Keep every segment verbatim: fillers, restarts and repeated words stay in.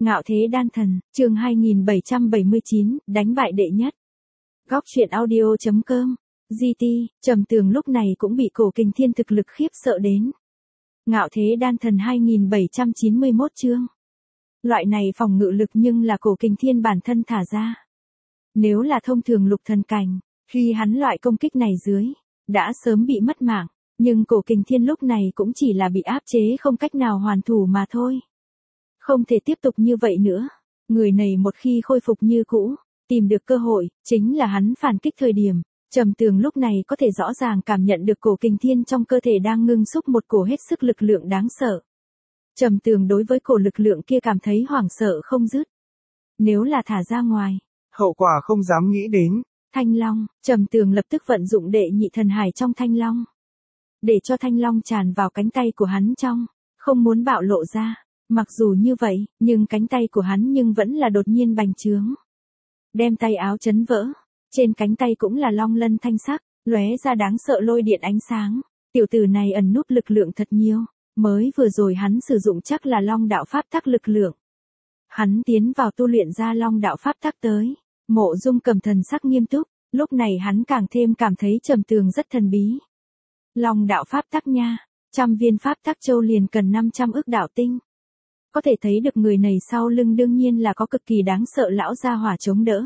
Ngạo thế đan thần, chương hai nghìn bảy trăm bảy mươi chín, đánh bại đệ nhất. Góc truyện audio.com, giê tê, Trầm Tường lúc này cũng bị Cổ Kình Thiên thực lực khiếp sợ đến. Ngạo thế đan thần hai nghìn bảy trăm chín mươi mốt chương. Loại này phòng ngự lực nhưng là Cổ Kình Thiên bản thân thả ra. Nếu là thông thường lục thần cảnh, khi hắn loại công kích này dưới, đã sớm bị mất mạng, nhưng Cổ Kình Thiên lúc này cũng chỉ là bị áp chế không cách nào hoàn thủ mà thôi. Không thể tiếp tục như vậy nữa, người này một khi khôi phục như cũ, tìm được cơ hội, chính là hắn phản kích thời điểm. Trầm Tường lúc này có thể rõ ràng cảm nhận được Cổ Kình Thiên trong cơ thể đang ngưng xúc một cổ hết sức lực lượng đáng sợ. Trầm Tường đối với cổ lực lượng kia cảm thấy hoảng sợ không dứt. Nếu là thả ra ngoài, hậu quả không dám nghĩ đến. Thanh Long, Trầm Tường lập tức vận dụng đệ nhị thần hải trong Thanh Long. Để cho Thanh Long tràn vào cánh tay của hắn trong, không muốn bạo lộ ra. Mặc dù như vậy, nhưng cánh tay của hắn nhưng vẫn là đột nhiên bành trướng. Đem tay áo chấn vỡ, trên cánh tay cũng là long lân thanh sắc, lóe ra đáng sợ lôi điện ánh sáng. Tiểu tử này ẩn núp lực lượng thật nhiều, mới vừa rồi hắn sử dụng chắc là long đạo pháp tắc lực lượng. Hắn tiến vào tu luyện ra long đạo pháp tắc tới. Mộ Dung Cầm thần sắc nghiêm túc, lúc này hắn càng thêm cảm thấy Trầm Tường rất thần bí. Long đạo pháp tắc nha, trăm viên pháp tắc châu liền cần năm trăm ức đạo tinh. Có thể thấy được người này sau lưng đương nhiên là có cực kỳ đáng sợ lão gia hỏa chống đỡ.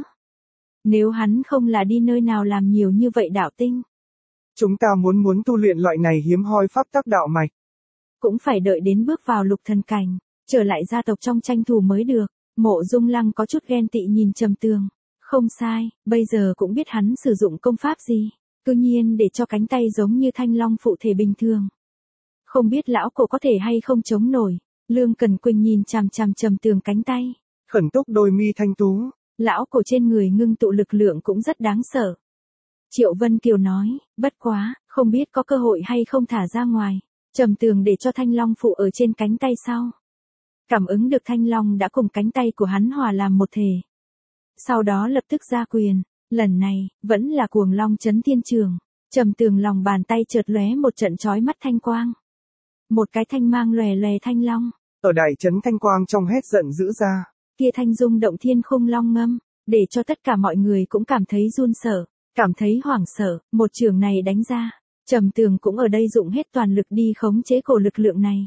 Nếu hắn không là đi nơi nào làm nhiều như vậy đạo tinh. Chúng ta muốn muốn tu luyện loại này hiếm hoi pháp tắc đạo mạch. Cũng phải đợi đến bước vào lục thần cảnh, trở lại gia tộc trong tranh thủ mới được. Mộ Dung Lăng có chút ghen tị nhìn Trầm Tường. Không sai, bây giờ cũng biết hắn sử dụng công pháp gì. Cư nhiên để cho cánh tay giống như thanh long phụ thể bình thường. Không biết lão cổ có thể hay không chống nổi. Lương Cẩn Quỳnh nhìn chằm chằm Trầm Tường cánh tay. Khẩn túc đôi mi thanh tú. Lão cổ trên người ngưng tụ lực lượng cũng rất đáng sợ. Triệu Vân Kiều nói, bất quá, không biết có cơ hội hay không thả ra ngoài. Trầm Tường để cho thanh long phụ ở trên cánh tay sau. Cảm ứng được thanh long đã cùng cánh tay của hắn hòa làm một thể. Sau đó lập tức ra quyền, lần này, vẫn là cuồng long chấn thiên trường. Trầm Tường lòng bàn tay chợt lóe một trận chói mắt thanh quang. Một cái thanh mang lòe lòe thanh long. Ở đại trấn thanh quang trong hét giận dữ ra. Kia thanh dung động thiên khung long ngâm, để cho tất cả mọi người cũng cảm thấy run sợ, cảm thấy hoảng sợ, một trường này đánh ra. Trầm Tường cũng ở đây dụng hết toàn lực đi khống chế cổ lực lượng này.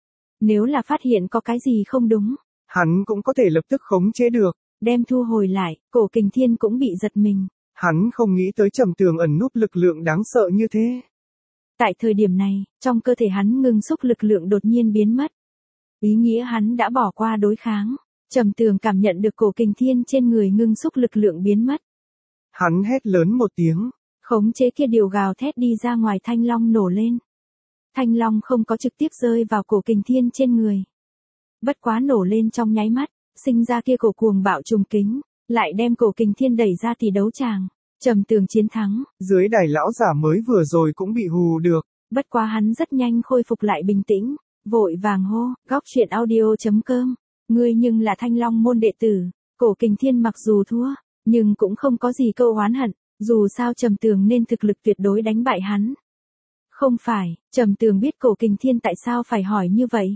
Nếu là phát hiện có cái gì không đúng, hắn cũng có thể lập tức khống chế được. Đem thu hồi lại, Cổ Kình Thiên cũng bị giật mình. Hắn không nghĩ tới Trầm Tường ẩn núp lực lượng đáng sợ như thế. Tại thời điểm này, trong cơ thể hắn ngưng xúc lực lượng đột nhiên biến mất. Ý nghĩa hắn đã bỏ qua đối kháng. Trầm Tường cảm nhận được Cổ Kình Thiên trên người ngưng xúc lực lượng biến mất. Hắn hét lớn một tiếng. Khống chế kia điều gào thét đi ra ngoài thanh long nổ lên. Thanh long không có trực tiếp rơi vào Cổ Kình Thiên trên người. Bất quá nổ lên trong nháy mắt, sinh ra kia cổ cuồng bạo trùng kính, lại đem Cổ Kình Thiên đẩy ra tỷ đấu tràng. Trầm Tường chiến thắng. Dưới đài lão giả mới vừa rồi cũng bị hù được. Bất quá hắn rất nhanh khôi phục lại bình tĩnh, vội vàng hô, góc truyện audio.com. Ngươi nhưng là Thanh Long môn đệ tử. Cổ Kình Thiên mặc dù thua, nhưng cũng không có gì câu oán hận, dù sao Trầm Tường nên thực lực tuyệt đối đánh bại hắn. Không phải, Trầm Tường biết Cổ Kình Thiên tại sao phải hỏi như vậy.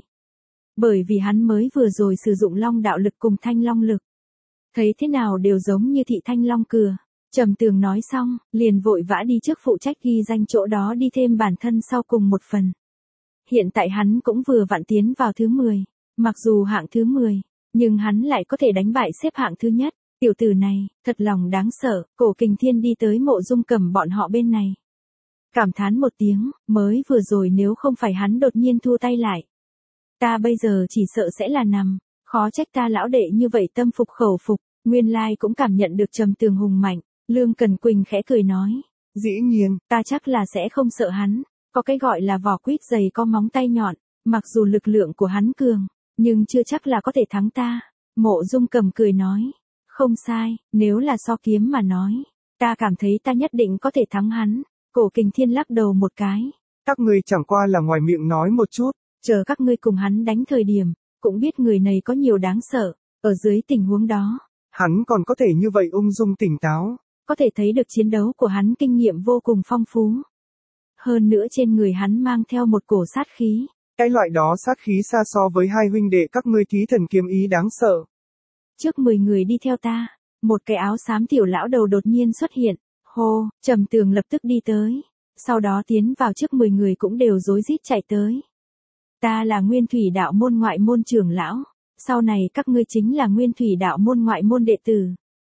Bởi vì hắn mới vừa rồi sử dụng long đạo lực cùng thanh long lực. Thấy thế nào đều giống như thị thanh long cừa. Trầm Tường nói xong, liền vội vã đi trước phụ trách ghi danh chỗ đó đi thêm bản thân sau cùng một phần. Hiện tại hắn cũng vừa vặn tiến vào thứ mười. Mặc dù hạng thứ mười, nhưng hắn lại có thể đánh bại xếp hạng thứ nhất. Tiểu tử này, thật lòng đáng sợ. Cổ Kình Thiên đi tới Mộ Dung Cầm bọn họ bên này. Cảm thán một tiếng, mới vừa rồi nếu không phải hắn đột nhiên thua tay lại. Ta bây giờ chỉ sợ sẽ là nằm, khó trách ta lão đệ như vậy tâm phục khẩu phục, nguyên lai cũng cảm nhận được Trầm Tường hùng mạnh. Lương Cẩn Quỳnh khẽ cười nói. Dĩ nhiên, ta chắc là sẽ không sợ hắn, có cái gọi là vỏ quýt dày có móng tay nhọn, mặc dù lực lượng của hắn cường, nhưng chưa chắc là có thể thắng ta. Mộ Dung Cầm cười nói. Không sai, nếu là so kiếm mà nói, ta cảm thấy ta nhất định có thể thắng hắn. Cổ Kình Thiên lắc đầu một cái. Các ngươi chẳng qua là ngoài miệng nói một chút. Chờ các ngươi cùng hắn đánh thời điểm, cũng biết người này có nhiều đáng sợ. Ở dưới tình huống đó, hắn còn có thể như vậy ung dung tỉnh táo. Có thể thấy được chiến đấu của hắn kinh nghiệm vô cùng phong phú. Hơn nữa trên người hắn mang theo một cổ sát khí. Cái loại đó sát khí xa so với hai huynh đệ các ngươi thí thần kiếm ý đáng sợ. Trước mười người đi theo ta, một cái áo xám tiểu lão đầu đột nhiên xuất hiện, hô, Trầm Tường lập tức đi tới, sau đó tiến vào trước mười người cũng đều rối rít chạy tới. Ta là Nguyên Thủy Đạo môn ngoại môn trưởng lão, sau này các ngươi chính là Nguyên Thủy Đạo môn ngoại môn đệ tử.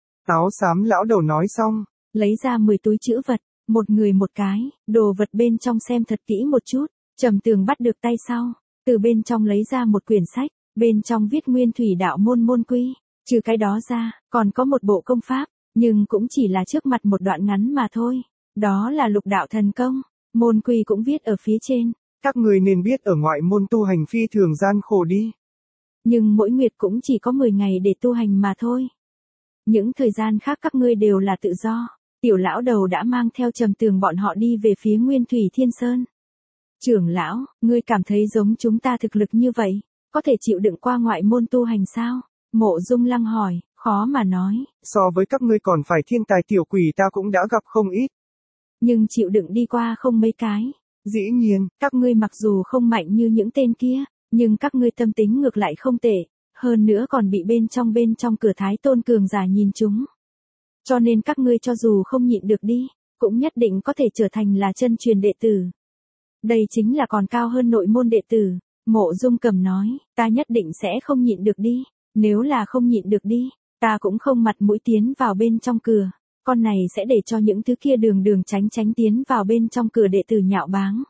Áo xám lão đầu nói xong, lấy ra mười túi trữ vật, một người một cái, đồ vật bên trong xem thật kỹ một chút. Trầm Tường bắt được tay sau, từ bên trong lấy ra một quyển sách, bên trong viết Nguyên Thủy Đạo môn môn quy, trừ cái đó ra, còn có một bộ công pháp, nhưng cũng chỉ là trước mặt một đoạn ngắn mà thôi, đó là lục đạo thần công, môn quy cũng viết ở phía trên. Các người nên biết ở ngoại môn tu hành phi thường gian khổ đi. Nhưng mỗi nguyệt cũng chỉ có mười ngày để tu hành mà thôi. Những thời gian khác các ngươi đều là tự do. Tiểu lão đầu đã mang theo Trầm Tường bọn họ đi về phía Nguyên Thủy Thiên Sơn. Trưởng lão, ngươi cảm thấy giống chúng ta thực lực như vậy, có thể chịu đựng qua ngoại môn tu hành sao? Mộ Dung Lăng hỏi, khó mà nói. So với các ngươi còn phải thiên tài tiểu quỷ ta cũng đã gặp không ít. Nhưng chịu đựng đi qua không mấy cái. Dĩ nhiên, các ngươi mặc dù không mạnh như những tên kia, nhưng các ngươi tâm tính ngược lại không tệ, hơn nữa còn bị bên trong bên trong cửa Thái Tôn cường giả nhìn chúng. Cho nên các ngươi cho dù không nhịn được đi, cũng nhất định có thể trở thành là chân truyền đệ tử. Đây chính là còn cao hơn nội môn đệ tử. Mộ Dung Cầm nói, ta nhất định sẽ không nhịn được đi, nếu là không nhịn được đi, ta cũng không mặt mũi tiến vào bên trong cửa, con này sẽ để cho những thứ kia đường đường tránh tránh tiến vào bên trong cửa đệ tử nhạo báng.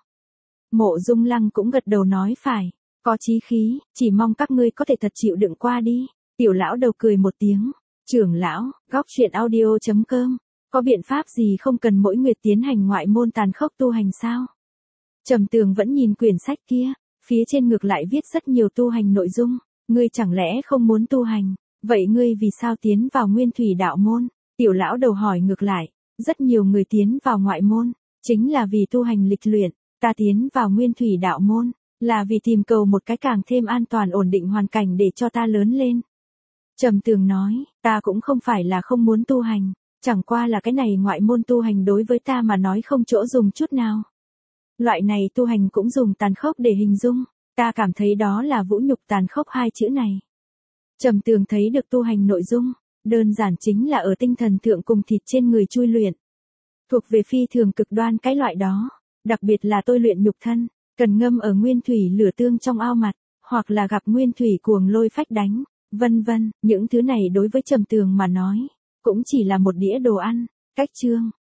Mộ Dung Lăng cũng gật đầu nói phải, có chí khí, chỉ mong các ngươi có thể thật chịu đựng qua đi. Tiểu lão đầu cười một tiếng, trưởng lão, góc truyện audio chấm com, có biện pháp gì không cần mỗi nguyệt tiến hành ngoại môn tàn khốc tu hành sao? Trầm Tường vẫn nhìn quyển sách kia, phía trên ngược lại viết rất nhiều tu hành nội dung, ngươi chẳng lẽ không muốn tu hành, vậy ngươi vì sao tiến vào Nguyên Thủy Đạo môn? Tiểu lão đầu hỏi ngược lại, rất nhiều người tiến vào ngoại môn, chính là vì tu hành lịch luyện, ta tiến vào Nguyên Thủy Đạo môn, là vì tìm cầu một cái càng thêm an toàn ổn định hoàn cảnh để cho ta lớn lên. Trầm Tường nói, ta cũng không phải là không muốn tu hành, chẳng qua là cái này ngoại môn tu hành đối với ta mà nói không chỗ dùng chút nào. Loại này tu hành cũng dùng tàn khốc để hình dung, ta cảm thấy đó là vũ nhục tàn khốc hai chữ này. Trầm Tường thấy được tu hành nội dung, đơn giản chính là ở tinh thần thượng cùng thịt trên người chui luyện. Thuộc về phi thường cực đoan cái loại đó, đặc biệt là tôi luyện nhục thân, cần ngâm ở nguyên thủy lửa tương trong ao mặt, hoặc là gặp nguyên thủy cuồng lôi phách đánh, vân vân, những thứ này đối với Trầm Tường mà nói, cũng chỉ là một đĩa đồ ăn. Cách chương